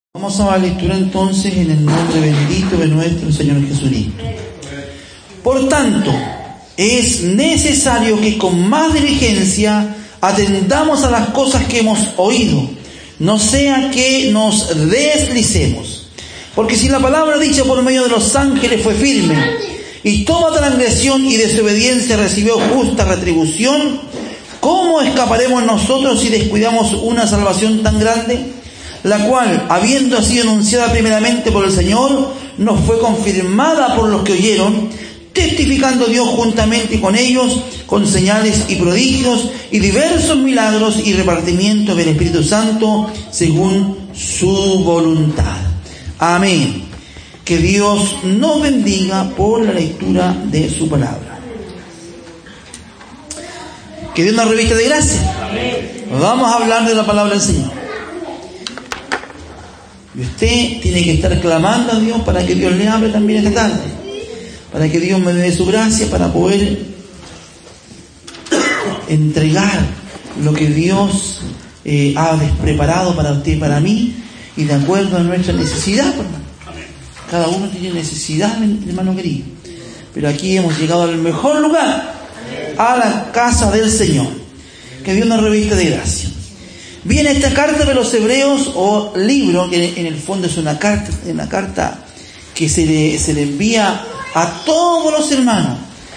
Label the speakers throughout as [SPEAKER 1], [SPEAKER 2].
[SPEAKER 1] Vamos a la lectura entonces en el nombre bendito de nuestro Señor Jesucristo. Por tanto, es necesario que con más diligencia atendamos a las cosas que hemos oído, no sea que nos deslicemos. Porque si la palabra dicha por medio de los ángeles fue firme, y toda transgresión y desobediencia recibió justa retribución, ¿cómo escaparemos nosotros si descuidamos una salvación tan grande? La cual, habiendo sido anunciada primeramente por el Señor, nos fue confirmada por los que oyeron, testificando Dios juntamente con ellos, con señales y prodigios, y diversos milagros y repartimiento del Espíritu Santo, según su voluntad. Amén. Que Dios nos bendiga por la lectura de su palabra. Que Dios nos revista de gracia. Vamos a hablar de la palabra del Señor. Y usted tiene que estar clamando a Dios para que Dios le hable también esta tarde, para que Dios me dé su gracia para poder entregar lo que Dios ha preparado para usted y para mí, y de acuerdo a nuestra necesidad, hermano. Cada uno tiene necesidad, hermano querido, pero aquí hemos llegado al mejor lugar, a la casa del Señor. Que Dios nos revista de gracia. Bien, esta carta de los Hebreos, o libro, que en el fondo es una carta que se le envía a todos los hermanos,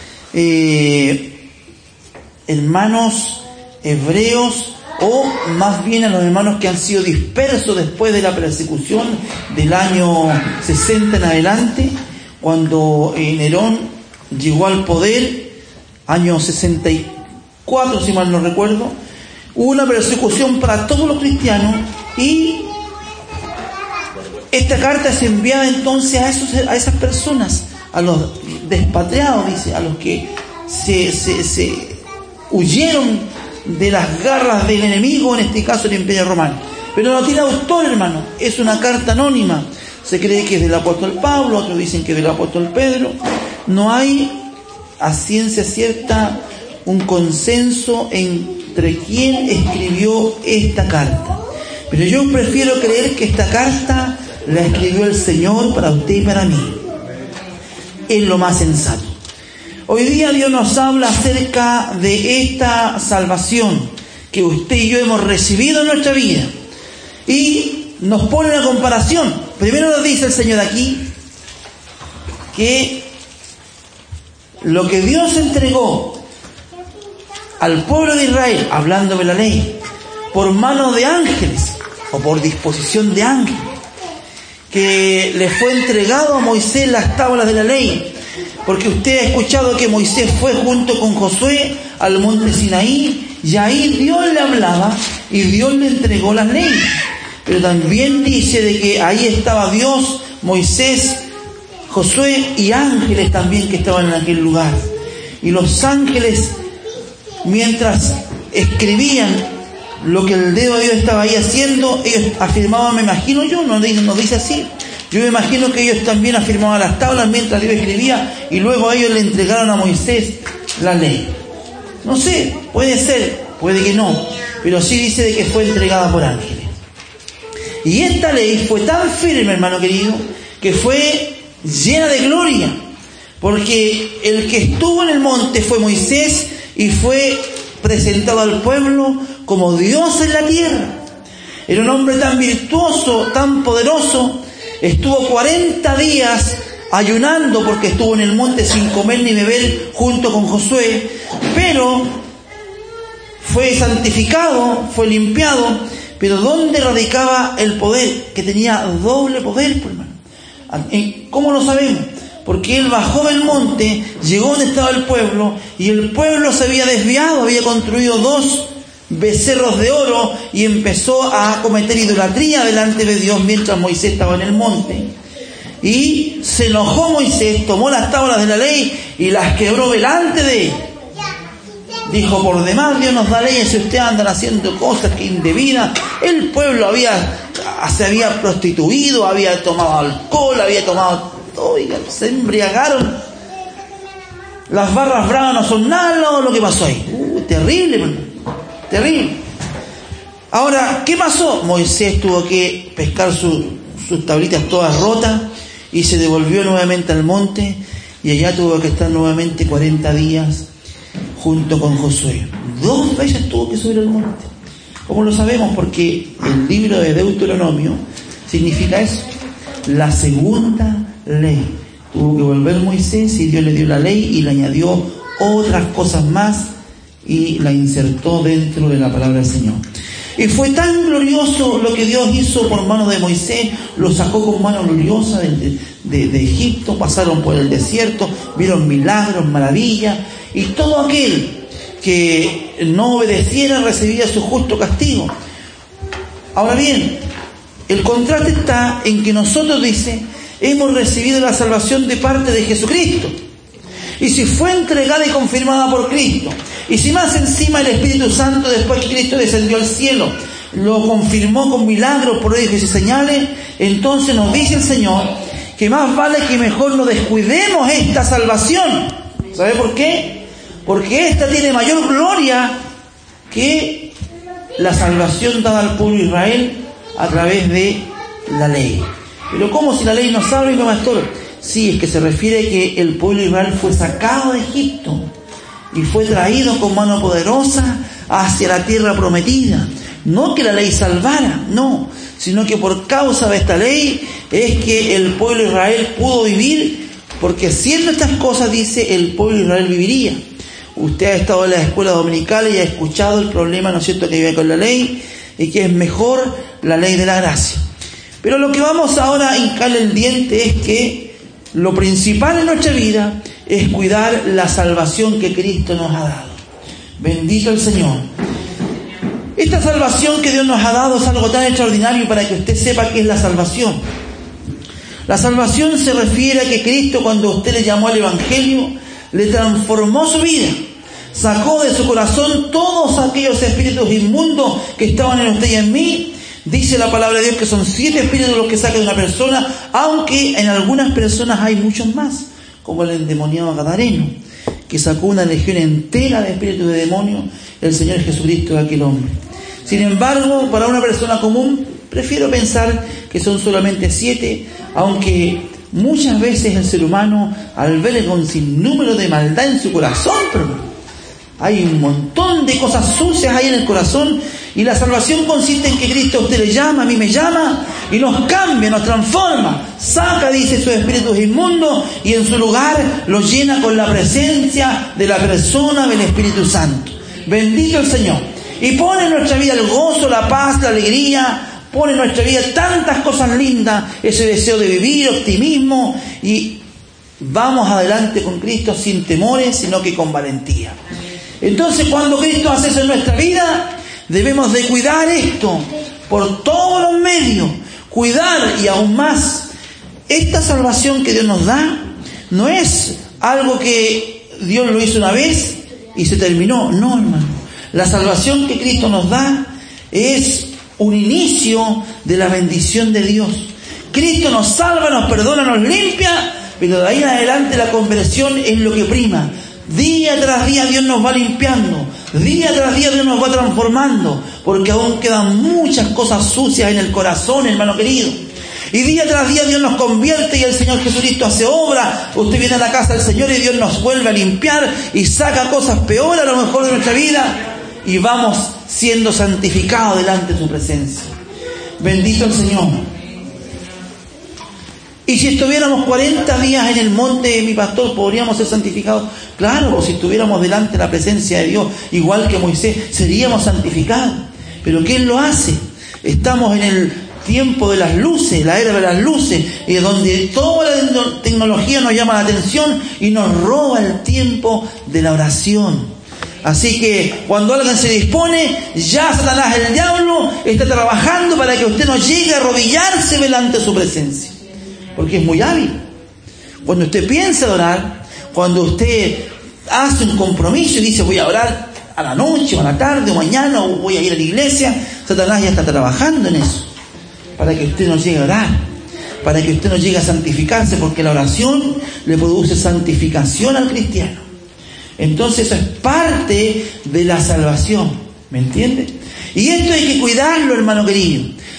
[SPEAKER 1] hermanos hebreos, o más bien a los hermanos que han sido dispersos después de la persecución del año 60 en adelante, cuando Nerón llegó al poder, año 64 si mal no recuerdo. Hubo una persecución para todos los cristianos, y esta carta es enviada entonces a esas personas, a los despatriados, dice, a los que se huyeron de las garras del enemigo, en este caso el Imperio Romano. Pero no tiene autor, hermano, es una carta anónima. Se cree que es del apóstol Pablo, otros dicen que es del apóstol Pedro. No hay a ciencia cierta un consenso entre quién escribió esta carta, pero yo prefiero creer que esta carta la escribió el Señor para usted y para mí. Es lo más sensato. Hoy día Dios nos habla acerca de esta salvación que usted y yo hemos recibido en nuestra vida, y nos pone una comparación. Primero nos dice el Señor aquí que lo que Dios entregó al pueblo de Israel, hablando de la ley, por mano de ángeles, o por disposición de ángeles, que le fue entregado a Moisés las tablas de la ley, porque usted ha escuchado que Moisés fue junto con Josué al monte Sinaí, y ahí Dios le hablaba, y Dios le entregó las leyes. Pero también dice de que ahí estaba Dios, Moisés, Josué y ángeles también que estaban en aquel lugar. Y los ángeles, mientras escribían lo que el dedo de Dios estaba ahí haciendo, ellos afirmaban, me imagino yo, no dice así, yo me imagino que ellos también afirmaban las tablas mientras Dios escribía, y luego a ellos le entregaron a Moisés la ley. No sé, puede ser, puede que no, pero sí dice de que fue entregada por ángeles. Y esta ley fue tan firme, hermano querido, que fue llena de gloria, porque el que estuvo en el monte fue Moisés, y fue presentado al pueblo como Dios en la tierra. Era un hombre tan virtuoso, tan poderoso. Estuvo 40 días ayunando, porque estuvo en el monte sin comer ni beber junto con Josué, pero fue santificado, fue limpiado. Pero ¿dónde radicaba el poder? Que tenía doble poder, pues, hermano. ¿Cómo lo sabemos? Porque él bajó del monte, llegó donde estaba el pueblo, y el pueblo se había desviado, había construido 2 becerros de oro, y empezó a cometer idolatría delante de Dios mientras Moisés estaba en el monte. Y se enojó Moisés, tomó las tablas de la ley y las quebró delante de él. Dijo, por demás Dios nos da leyes si ustedes andan haciendo cosas que indebidas. El pueblo se había prostituido, había tomado alcohol, había tomado... Oiga, se embriagaron. Las barras bravas no son nada lo que pasó ahí. Terrible, hermano. Terrible. Ahora, ¿qué pasó? Moisés tuvo que pescar sus tablitas todas rotas y se devolvió nuevamente al monte, y allá tuvo que estar nuevamente 40 días junto con Josué. 2 veces tuvo que subir al monte. ¿Cómo lo sabemos? Porque el libro de Deuteronomio significa eso, la segunda ley. Tuvo que volver Moisés y Dios le dio la ley y le añadió otras cosas más y la insertó dentro de la palabra del Señor. Y fue tan glorioso lo que Dios hizo por mano de Moisés, lo sacó con mano gloriosa de Egipto, pasaron por el desierto, vieron milagros, maravillas, y todo aquel que no obedeciera recibía su justo castigo. Ahora bien, el contraste está en que nosotros, dice, hemos recibido la salvación de parte de Jesucristo. Y si fue entregada y confirmada por Cristo, y si más encima el Espíritu Santo, después que Cristo descendió al cielo, lo confirmó con milagros, prodigios y señales, entonces nos dice el Señor que más vale que mejor no descuidemos esta salvación. ¿Sabe por qué? Porque esta tiene mayor gloria que la salvación dada al pueblo de Israel a través de la ley. Pero ¿cómo si la ley no salva y no pastor? Sí, es que se refiere que el pueblo de Israel fue sacado de Egipto y fue traído con mano poderosa hacia la tierra prometida. No que la ley salvara, no, sino que por causa de esta ley es que el pueblo de Israel pudo vivir, porque haciendo estas cosas, dice, el pueblo de Israel viviría. Usted ha estado en las escuelas dominicales y ha escuchado el problema, ¿no es cierto?, que vive con la ley, y que es mejor la ley de la gracia. Pero lo que vamos ahora a hincarle el diente es que lo principal en nuestra vida es cuidar la salvación que Cristo nos ha dado. Bendito el Señor. Esta salvación que Dios nos ha dado es algo tan extraordinario para que usted sepa qué es la salvación. La salvación se refiere a que Cristo, cuando usted le llamó al Evangelio, le transformó su vida. Sacó de su corazón todos aquellos espíritus inmundos que estaban en usted y en mí. Dice la palabra de Dios que son 7 espíritus los que saca de una persona, aunque en algunas personas hay muchos más, como el endemoniado gadareno, que sacó una legión entera de espíritus de demonios, el Señor Jesucristo de aquel hombre. Sin embargo, para una persona común, prefiero pensar que son solamente 7, aunque muchas veces el ser humano, al ver con sinnúmero de maldad en su corazón, pero hay un montón de cosas sucias ahí en el corazón, y la salvación consiste en que Cristo a usted le llama, a mí me llama, y nos cambia, nos transforma, saca, dice, sus espíritus inmundos, y en su lugar los llena con la presencia de la persona del Espíritu Santo. Bendito el Señor. Y pone en nuestra vida el gozo, la paz, la alegría, pone en nuestra vida tantas cosas lindas, ese deseo de vivir, optimismo, y vamos adelante con Cristo sin temores, sino que con valentía. Entonces, cuando Cristo hace eso en nuestra vida, debemos de cuidar esto por todos los medios, cuidar, y aún más, esta salvación que Dios nos da no es algo que Dios lo hizo una vez y se terminó. No, hermano. La salvación que Cristo nos da es un inicio de la bendición de Dios. Cristo nos salva, nos perdona, nos limpia, pero de ahí en adelante la conversión es lo que prima. Día tras día Dios nos va limpiando, día tras día Dios nos va transformando, porque aún quedan muchas cosas sucias en el corazón, hermano querido. Y día tras día Dios nos convierte y el Señor Jesucristo hace obra. Usted viene a la casa del Señor y Dios nos vuelve a limpiar y saca cosas peores a lo mejor de nuestra vida, y vamos siendo santificados delante de su presencia. Bendito el Señor. Y si estuviéramos 40 días en el monte, mi pastor, ¿podríamos ser santificados? Claro, o si estuviéramos delante de la presencia de Dios, igual que Moisés, seríamos santificados. Pero ¿quién lo hace? Estamos en el tiempo de las luces, la era de las luces, y donde toda la tecnología nos llama la atención y nos roba el tiempo de la oración. Así que cuando alguien se dispone, ya Satanás, el diablo, está trabajando para que usted no llegue a arrodillarse delante de su presencia. Porque es muy hábil. Cuando usted piensa en orar, cuando usted hace un compromiso y dice voy a orar a la noche o a la tarde o mañana o voy a ir a la iglesia, Satanás ya está trabajando en eso, para que usted no llegue a orar, para que usted no llegue a santificarse, porque la oración le produce santificación al cristiano. Entonces eso es parte de la salvación, ¿me entiende? Y esto hay que cuidarlo, hermano querido.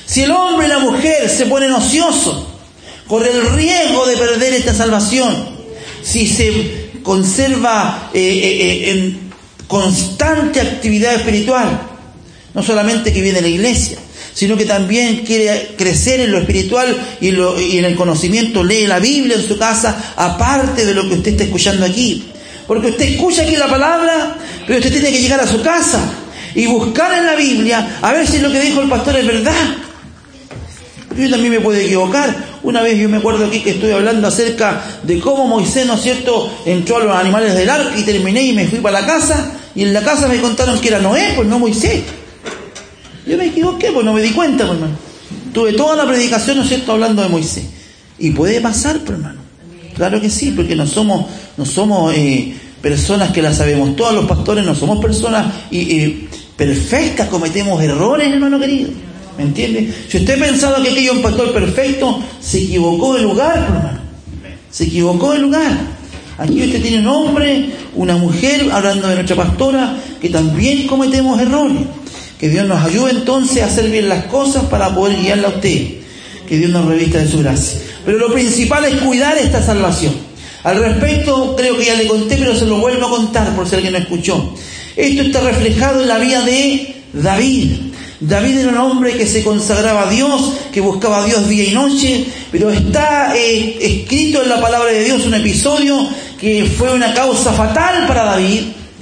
[SPEAKER 1] Si el hombre y la mujer se ponen ociosos, corre el riesgo de perder esta salvación. Si se conserva en constante actividad espiritual, no solamente que viene a la iglesia, sino que también quiere crecer en lo espiritual y en el conocimiento, lee la Biblia en su casa, aparte de lo que usted está escuchando aquí. Porque usted escucha aquí la palabra, pero usted tiene que llegar a su casa y buscar en la Biblia a ver si lo que dijo el pastor es verdad. Yo también me puedo equivocar. Una vez yo me acuerdo aquí que estoy hablando acerca de cómo Moisés, ¿no es cierto?, entró a los animales del arca, y terminé y me fui para la casa, y en la casa me contaron que era Noé, pues no Moisés. Yo me equivoqué, pues no me di cuenta, pues, hermano. Tuve toda la predicación, ¿no es cierto?, hablando de Moisés. Y puede pasar, pues, hermano. Claro que sí, porque no somos personas que la sabemos todas. Los pastores no somos personas perfectas, cometemos errores, hermano querido. ¿Me entiende? Si usted pensaba que aquello es un pastor perfecto, se equivocó de lugar, hermano. Se equivocó de lugar. Aquí usted tiene un hombre, una mujer, hablando de nuestra pastora, que también cometemos errores. Que Dios nos ayude entonces a hacer bien las cosas para poder guiarla a usted. Que Dios nos revista de su gracia. Pero lo principal es cuidar esta salvación. Al respecto, creo que ya le conté, pero se lo vuelvo a contar por si alguien no escuchó. Esto está reflejado en la vida de David. David era un hombre que se consagraba a Dios, que buscaba a Dios día y noche, pero está escrito en la palabra de Dios un episodio que fue una causa fatal para David,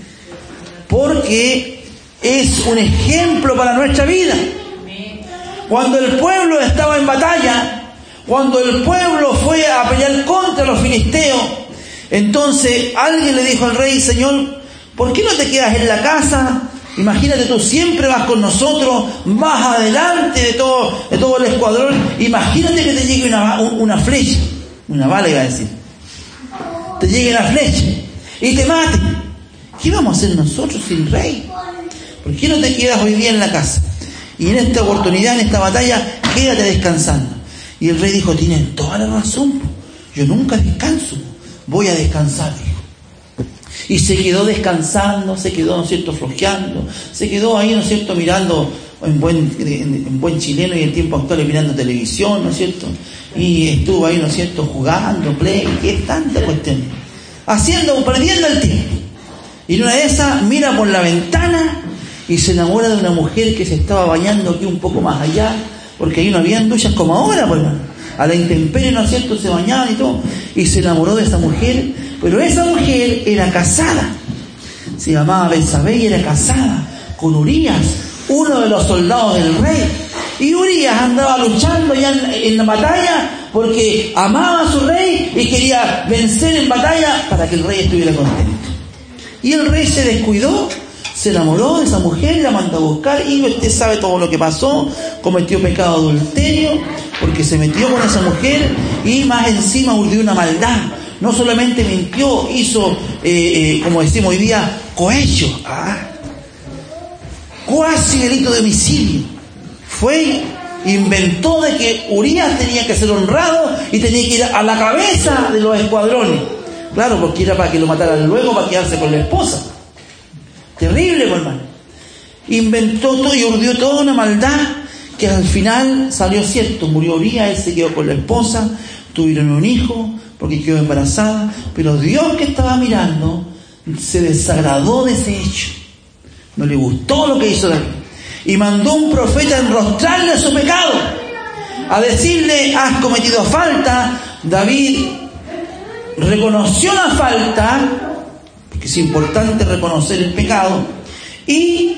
[SPEAKER 1] porque es un ejemplo para nuestra vida. Cuando el pueblo estaba en batalla, cuando el pueblo fue a pelear contra los filisteos, entonces alguien le dijo al rey: Señor, ¿por qué no te quedas en la casa? Imagínate, tú siempre vas con nosotros, vas adelante de todo el escuadrón. Imagínate que te llegue una flecha, una bala iba a decir, te llegue una flecha y te mate. ¿Qué vamos a hacer nosotros sin rey? ¿Por qué no te quedas hoy día en la casa? Y en esta oportunidad, en esta batalla, quédate descansando. Y el rey dijo: tienen toda la razón, yo nunca descanso, voy a descansar, dijo. Y se quedó descansando, se quedó, ¿no es cierto?, flojeando, se quedó ahí, ¿no es cierto?, mirando en buen chileno y en tiempo actual mirando televisión, ¿no es cierto? Y estuvo ahí, ¿no es cierto?, jugando, play, ¿qué es tanta cuestión? Perdiendo el tiempo. Y en una de esas mira por la ventana y se enamora de una mujer que se estaba bañando aquí un poco más allá, porque ahí no habían duchas como ahora, pues, a la intemperie, ¿no es cierto?, se bañaban y todo, y se enamoró de esa mujer. Pero esa mujer era casada, se llamaba Betsabé y era casada con Urías, uno de los soldados del rey. Y Urías andaba luchando ya en la batalla porque amaba a su rey y quería vencer en batalla para que el rey estuviera contento. Y el rey se descuidó, se enamoró de esa mujer, la mandó a buscar, y usted sabe todo lo que pasó. Cometió pecado de adulterio porque se metió con esa mujer y más encima urdió una maldad. No solamente mintió, hizo, como decimos hoy día, cohecho, cuasi delito de homicidio. Inventó de que Urías tenía que ser honrado y tenía que ir a la cabeza de los escuadrones. Claro, porque era para que lo mataran luego, para quedarse con la esposa. Terrible, hermano. Inventó todo y urdió toda una maldad que al final salió cierto. Murió Urías, él se quedó con la esposa, tuvieron un hijo porque quedó embarazada, pero Dios, que estaba mirando, se desagradó de ese hecho. No le gustó lo que hizo David. Y mandó un profeta a enrostrarle su pecado, a decirle: has cometido falta. David reconoció la falta, porque es importante reconocer el pecado, y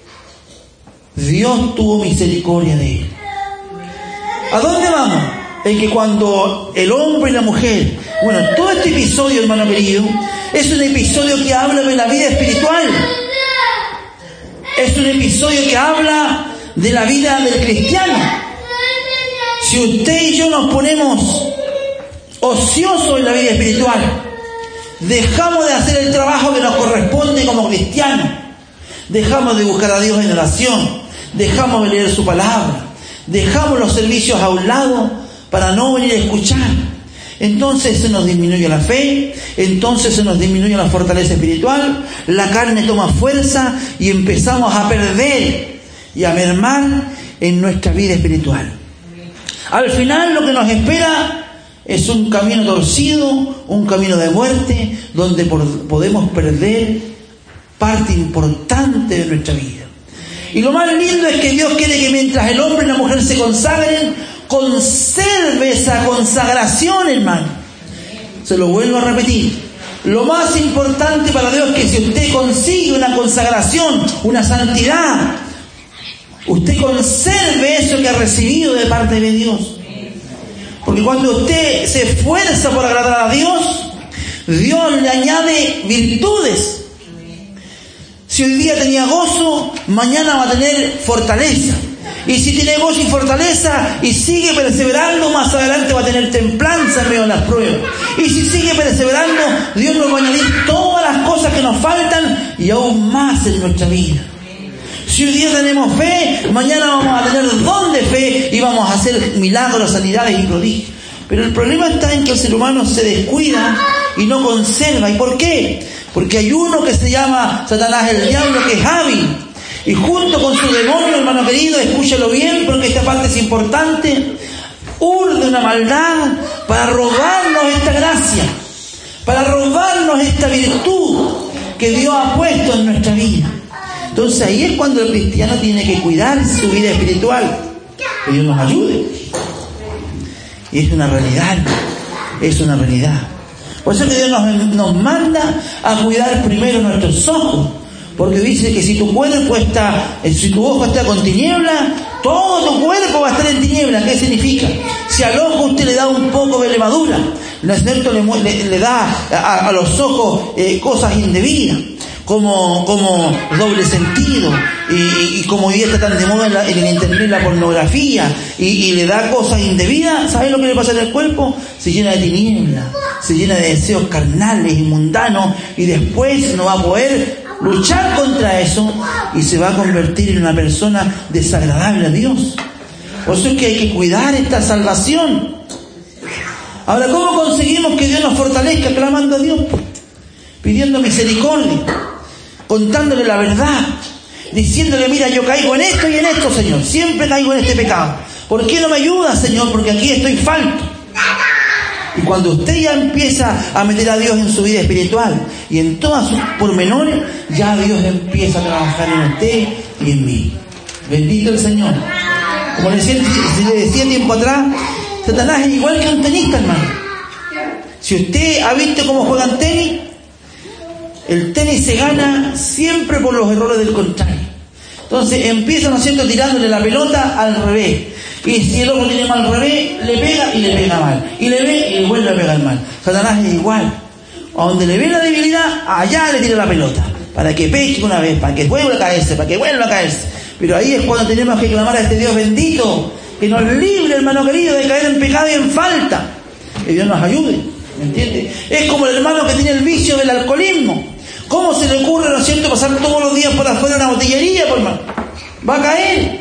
[SPEAKER 1] Dios tuvo misericordia de él. ¿A dónde vamos? En que cuando el hombre y la mujer, todo este episodio, hermano querido, es un episodio que habla de la vida espiritual. Es un episodio que habla de la vida del cristiano. Si usted y yo nos ponemos ociosos en la vida espiritual, dejamos de hacer el trabajo que nos corresponde como cristianos, dejamos de buscar a Dios en oración, dejamos de leer su palabra, dejamos los servicios a un lado para no venir a escuchar, entonces se nos disminuye la fe, entonces se nos disminuye la fortaleza espiritual, la carne toma fuerza y empezamos a perder y a mermar, en nuestra vida espiritual. Al final lo que nos espera es un camino torcido, un camino de muerte, donde podemos perder parte importante de nuestra vida. Y lo más lindo es que Dios quiere que mientras el hombre y la mujer se consagren, conserve esa consagración, hermano. Se lo vuelvo a repetir. Lo más importante para Dios es que si usted consigue una consagración, una santidad, usted conserve eso que ha recibido de parte de Dios. Porque cuando usted se esfuerza por agradar a Dios, Dios le añade virtudes. Si hoy día tenía gozo, mañana va a tener fortaleza. Y si tiene gozo y fortaleza y sigue perseverando, más adelante va a tener templanza en medio de las pruebas. Y si sigue perseverando, Dios nos va a añadir todas las cosas que nos faltan y aún más en nuestra vida. Si hoy día tenemos fe, mañana vamos a tener don de fe y vamos a hacer milagros, sanidades y prodigios. Pero el problema está en que el ser humano se descuida y no conserva. ¿Y por qué? Porque hay uno que se llama Satanás, el diablo, que es hábil. Y junto con su demonio, hermano querido, escúchalo bien porque esta parte es importante, urde una maldad para robarnos esta gracia, para robarnos esta virtud que Dios ha puesto en nuestra vida. Entonces ahí es cuando el cristiano tiene que cuidar su vida espiritual. Que Dios nos ayude. Y es una realidad, es una realidad. Por eso que Dios nos manda a cuidar primero nuestros ojos. Porque dice que si tu ojo está con tiniebla, todo tu cuerpo va a estar en tiniebla. ¿Qué significa? Si al ojo usted le da un poco de levadura, ¿no es cierto? Le da a los ojos cosas indebidas, como doble sentido, y como hoy día está tan de moda en el internet la pornografía, y le da cosas indebidas. ¿Sabes lo que le pasa en el cuerpo? Se llena de tiniebla, se llena de deseos carnales y mundanos, y después no va a poder luchar contra eso y se va a convertir en una persona desagradable a Dios. Por eso es que hay que cuidar esta salvación. Ahora, ¿cómo conseguimos que Dios nos fortalezca? Clamando a Dios, pidiendo misericordia, contándole la verdad, diciéndole: mira, yo caigo en esto y en esto, Señor, siempre caigo en este pecado. ¿Por qué no me ayudas, Señor? Porque aquí estoy falto. Y cuando usted ya empieza a meter a Dios en su vida espiritual y en todas sus pormenores, ya Dios empieza a trabajar en usted y en mí. Bendito el Señor. Como le decía tiempo atrás, Satanás es igual que un tenista, hermano. Si usted ha visto cómo juegan tenis, el tenis se gana siempre por los errores del contrario. Entonces empiezan haciendo tirándole la pelota al revés. Y si el otro tiene mal revés, le pega y le pega mal. Y le ve y le vuelve a pegar mal. Satanás es igual. A donde le ve la debilidad, allá le tira la pelota. Para que peche una vez, para que vuelva a caerse, para que vuelva a caerse. Pero ahí es cuando tenemos que clamar a este Dios bendito, que nos libre, hermano querido, de caer en pecado y en falta. Que Dios nos ayude, ¿me entiende? Es como el hermano que tiene el vicio del alcoholismo. ¿Cómo se le ocurre, ¿no es cierto?, pasar todos los días por afuera de una botillería, pues, hermano? Va a caer.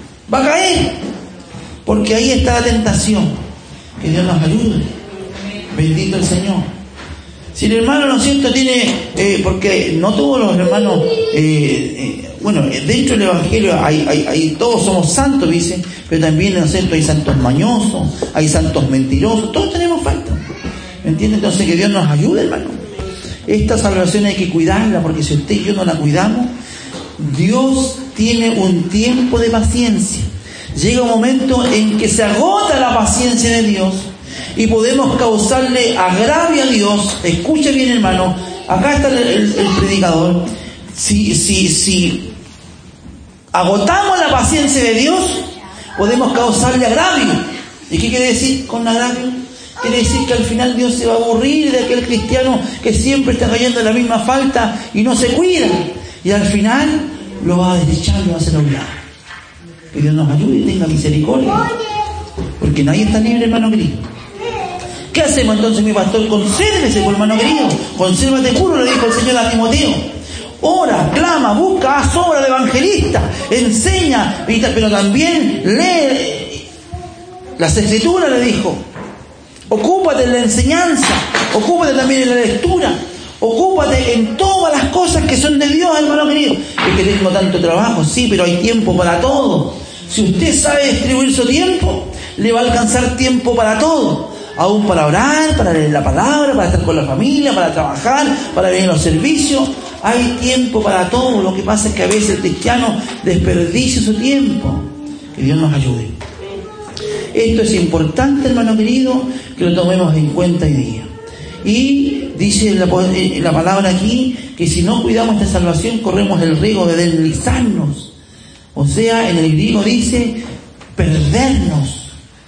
[SPEAKER 1] Porque ahí está la tentación. Que Dios nos ayude. Bendito el Señor. Si el hermano, ¿no es cierto?, tiene... porque no todos los hermanos... bueno, dentro del Evangelio hay todos somos santos, dicen, pero también, ¿no es cierto?, hay santos mañosos, hay santos mentirosos, todos tenemos falta. ¿Me entiende? Entonces que Dios nos ayude, hermano. Esta salvación hay que cuidarla, porque si usted y yo no la cuidamos, Dios tiene un tiempo de paciencia. Llega un momento en que se agota la paciencia de Dios y podemos causarle agravio a Dios. Escuche bien, hermano, acá está el predicador. Si agotamos la paciencia de Dios, podemos causarle agravio. ¿Y qué quiere decir con agravio? Quiere decir que al final Dios se va a aburrir de aquel cristiano que siempre está cayendo en la misma falta y no se cuida. Y al final lo va a desechar, lo va a hacer a un lado. Que Dios nos ayude y tenga misericordia. Porque nadie está libre, hermano querido. ¿Qué hacemos entonces, mi pastor? Consérvese, hermano querido. Consérvate puro, le dijo el Señor a Timoteo. Ora, clama, busca, haz obra de evangelista, enseña, pero también lee las Escrituras, le dijo. Ocúpate en la enseñanza, ocúpate también en la lectura, ocúpate en todas las cosas que son de Dios, hermano querido. Es que tengo tanto trabajo, sí, pero hay tiempo para todo. Si usted sabe distribuir su tiempo, le va a alcanzar tiempo para todo. Aún para orar, para leer la palabra, para estar con la familia, para trabajar, para venir a los servicios. Hay tiempo para todo. Lo que pasa es que a veces el cristiano desperdicia su tiempo. Que Dios nos ayude. Esto es importante, hermano querido, que lo tomemos en cuenta hoy día. Y dice la palabra aquí que si no cuidamos esta salvación corremos el riesgo de deslizarnos. O sea, en el griego dice perdernos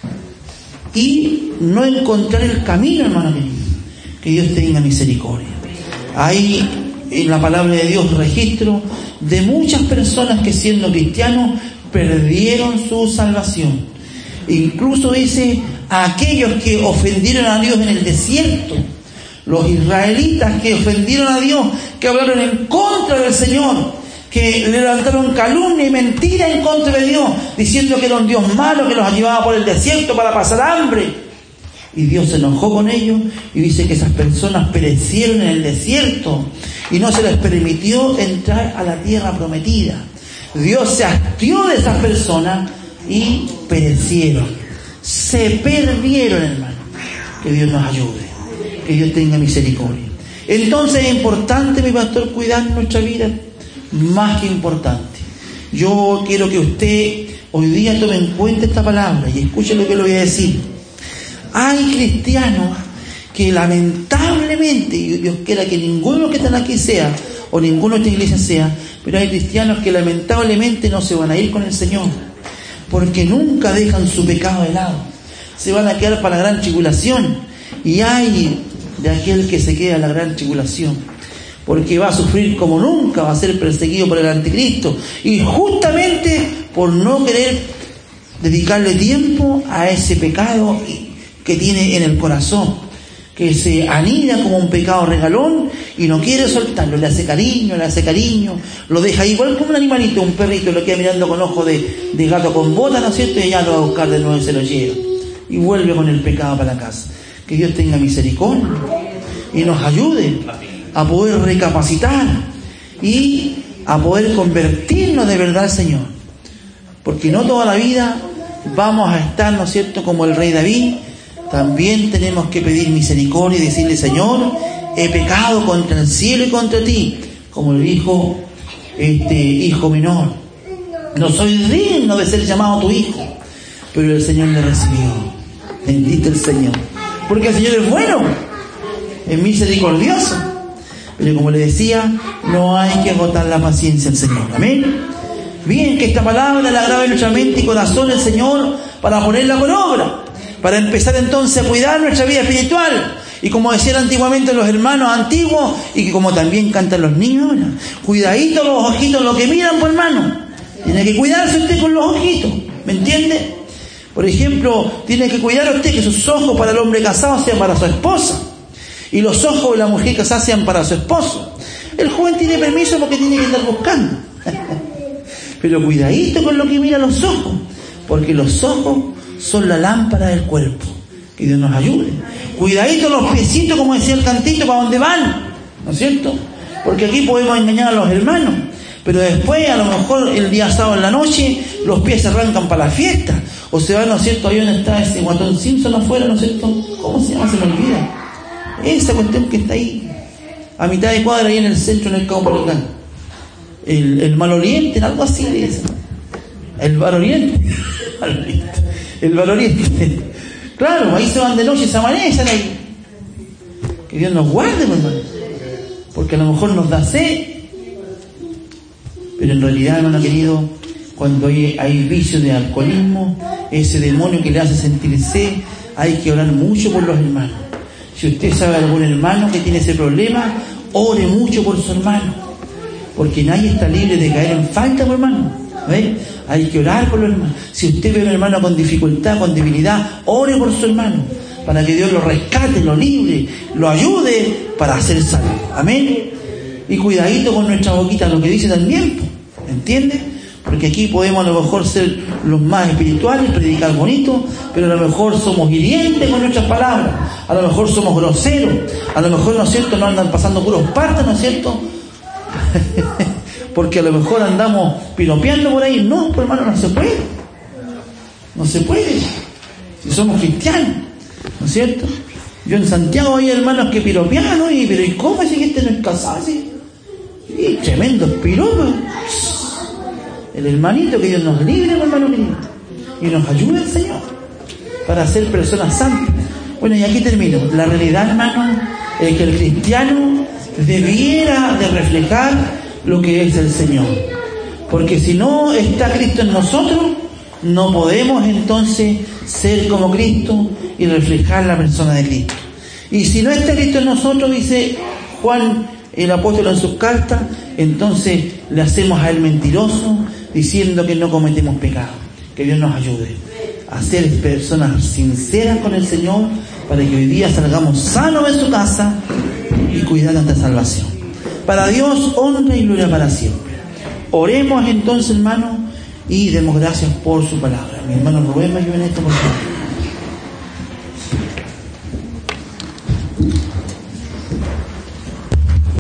[SPEAKER 1] y no encontrar el camino, hermano querido. Que Dios tenga misericordia. Hay en la palabra de Dios registro de muchas personas que siendo cristianos perdieron su salvación. Incluso dice a aquellos que ofendieron a Dios en el desierto, los israelitas que ofendieron a Dios, que hablaron en contra del Señor, que le levantaron calumnia y mentira en contra de Dios, diciendo que era un Dios malo que los llevaba por el desierto para pasar hambre. Y Dios se enojó con ellos y dice que esas personas perecieron en el desierto y no se les permitió entrar a la tierra prometida. Dios se hastió de esas personas y perecieron, se perdieron, hermano. Que Dios nos ayude, que Dios tenga misericordia. Entonces es importante, mi pastor, cuidar nuestra vida, más que importante. Yo quiero que usted hoy día tome en cuenta esta palabra y escuche lo que le voy a decir. Hay cristianos que lamentablemente, y Dios quiera que ninguno de los que están aquí sea, o ninguno de esta iglesia sea, pero hay cristianos que lamentablemente no se van a ir con el Señor, porque nunca dejan su pecado de lado. Se van a quedar para la gran tribulación. Y hay de aquel que se queda en la gran tribulación, porque va a sufrir como nunca, va a ser perseguido por el anticristo, y justamente por no querer dedicarle tiempo a ese pecado que tiene en el corazón, que se anida como un pecado regalón y no quiere soltarlo, le hace cariño, lo deja igual como un animalito, un perrito, lo queda mirando con ojos de gato con botas, ¿no es cierto? Y ya lo va a buscar de nuevo y se lo lleva y vuelve con el pecado para la casa. Que Dios tenga misericordia y nos ayude a poder recapacitar y a poder convertirnos de verdad al Señor, porque no toda la vida vamos a estar, ¿no es cierto?, como el rey David. También tenemos que pedir misericordia y decirle: Señor, he pecado contra el cielo y contra ti, como le dijo hijo menor, no soy digno de ser llamado tu hijo, pero el Señor le recibió. Bendito el Señor, porque el Señor es bueno, es misericordioso, pero como le decía, no hay que agotar la paciencia al Señor. Amén. Bien, que esta palabra la grabe en nuestra mente y corazón el Señor para ponerla por obra, para empezar entonces a cuidar nuestra vida espiritual. Y como decían antiguamente los hermanos antiguos, y que como también cantan los niños ahora, cuidadito los ojitos, lo que miran, pues hermano. Tiene que cuidarse usted con los ojitos, ¿me entiende? Por ejemplo, tiene que cuidar usted que sus ojos para el hombre casado sean para su esposa, y los ojos de la mujer casada sean para su esposo. El joven tiene permiso porque tiene que andar buscando. Pero cuidadito con lo que mira los ojos, porque los ojos son la lámpara del cuerpo. Que Dios nos ayude. Cuidadito los piecitos, como decía el cantito, para dónde van, ¿no es cierto? Porque aquí podemos engañar a los hermanos, pero después, a lo mejor el día sábado en la noche, los pies se arrancan para la fiesta, o se van, ¿no es cierto? Ahí donde está ese Guatón Simpson afuera, ¿no es cierto? ¿Cómo se llama? Se me olvida. Esa cuestión que está ahí, a mitad de cuadra, ahí en el centro, en el Caupolicán. El maloriente, algo así de eso. El valoriente. El valoriente. Claro, ahí se van de noche y se amanecen ahí. Que Dios nos guarde, hermano. Porque a lo mejor nos da sed. Pero en realidad, hermano querido, cuando hay vicio de alcoholismo, ese demonio que le hace sentir sed, hay que orar mucho por los hermanos. Si usted sabe de algún hermano que tiene ese problema, ore mucho por su hermano. Porque nadie está libre de caer en falta, por hermano. ¿Ve? Hay que orar por los hermanos. Si usted ve a un hermano con dificultad, con debilidad, ore por su hermano, para que Dios lo rescate, lo libre, lo ayude para ser salvo. Amén. Y cuidadito con nuestra boquita, lo que dice también, ¿entiende? Porque aquí podemos a lo mejor ser los más espirituales, predicar bonito, pero a lo mejor somos hirientes con nuestras palabras, a lo mejor somos groseros, a lo mejor, ¿no es cierto?, no andan pasando puros partes, ¿no es cierto? Porque a lo mejor andamos piropeando por ahí. No, pues hermano, no se puede. No se puede, si somos cristianos, ¿no es cierto? Yo en Santiago hay hermanos que piropean, ¿no? Pero ¿y cómo si este no es casado? ¿Sí? Y tremendos piropos. El hermanito, que Dios nos libre, hermano mío, y nos ayude el Señor para ser personas santas. Bueno, y aquí termino. La realidad, hermano, es que el cristiano debiera de reflejar lo que es el Señor. Porque si no está Cristo en nosotros, no podemos entonces ser como Cristo y reflejar la persona de Cristo. Y si no está Cristo en nosotros, dice Juan el apóstol en sus cartas, entonces le hacemos a él mentiroso, diciendo que no cometemos pecado. Que Dios nos ayude a ser personas sinceras con el Señor, para que hoy día salgamos sanos de su casa y cuidar esta salvación. Para Dios, honra y gloria para siempre. Oremos entonces, hermano, y demos gracias por su palabra. Mi hermano Rubén, me ayuda en esto, por favor.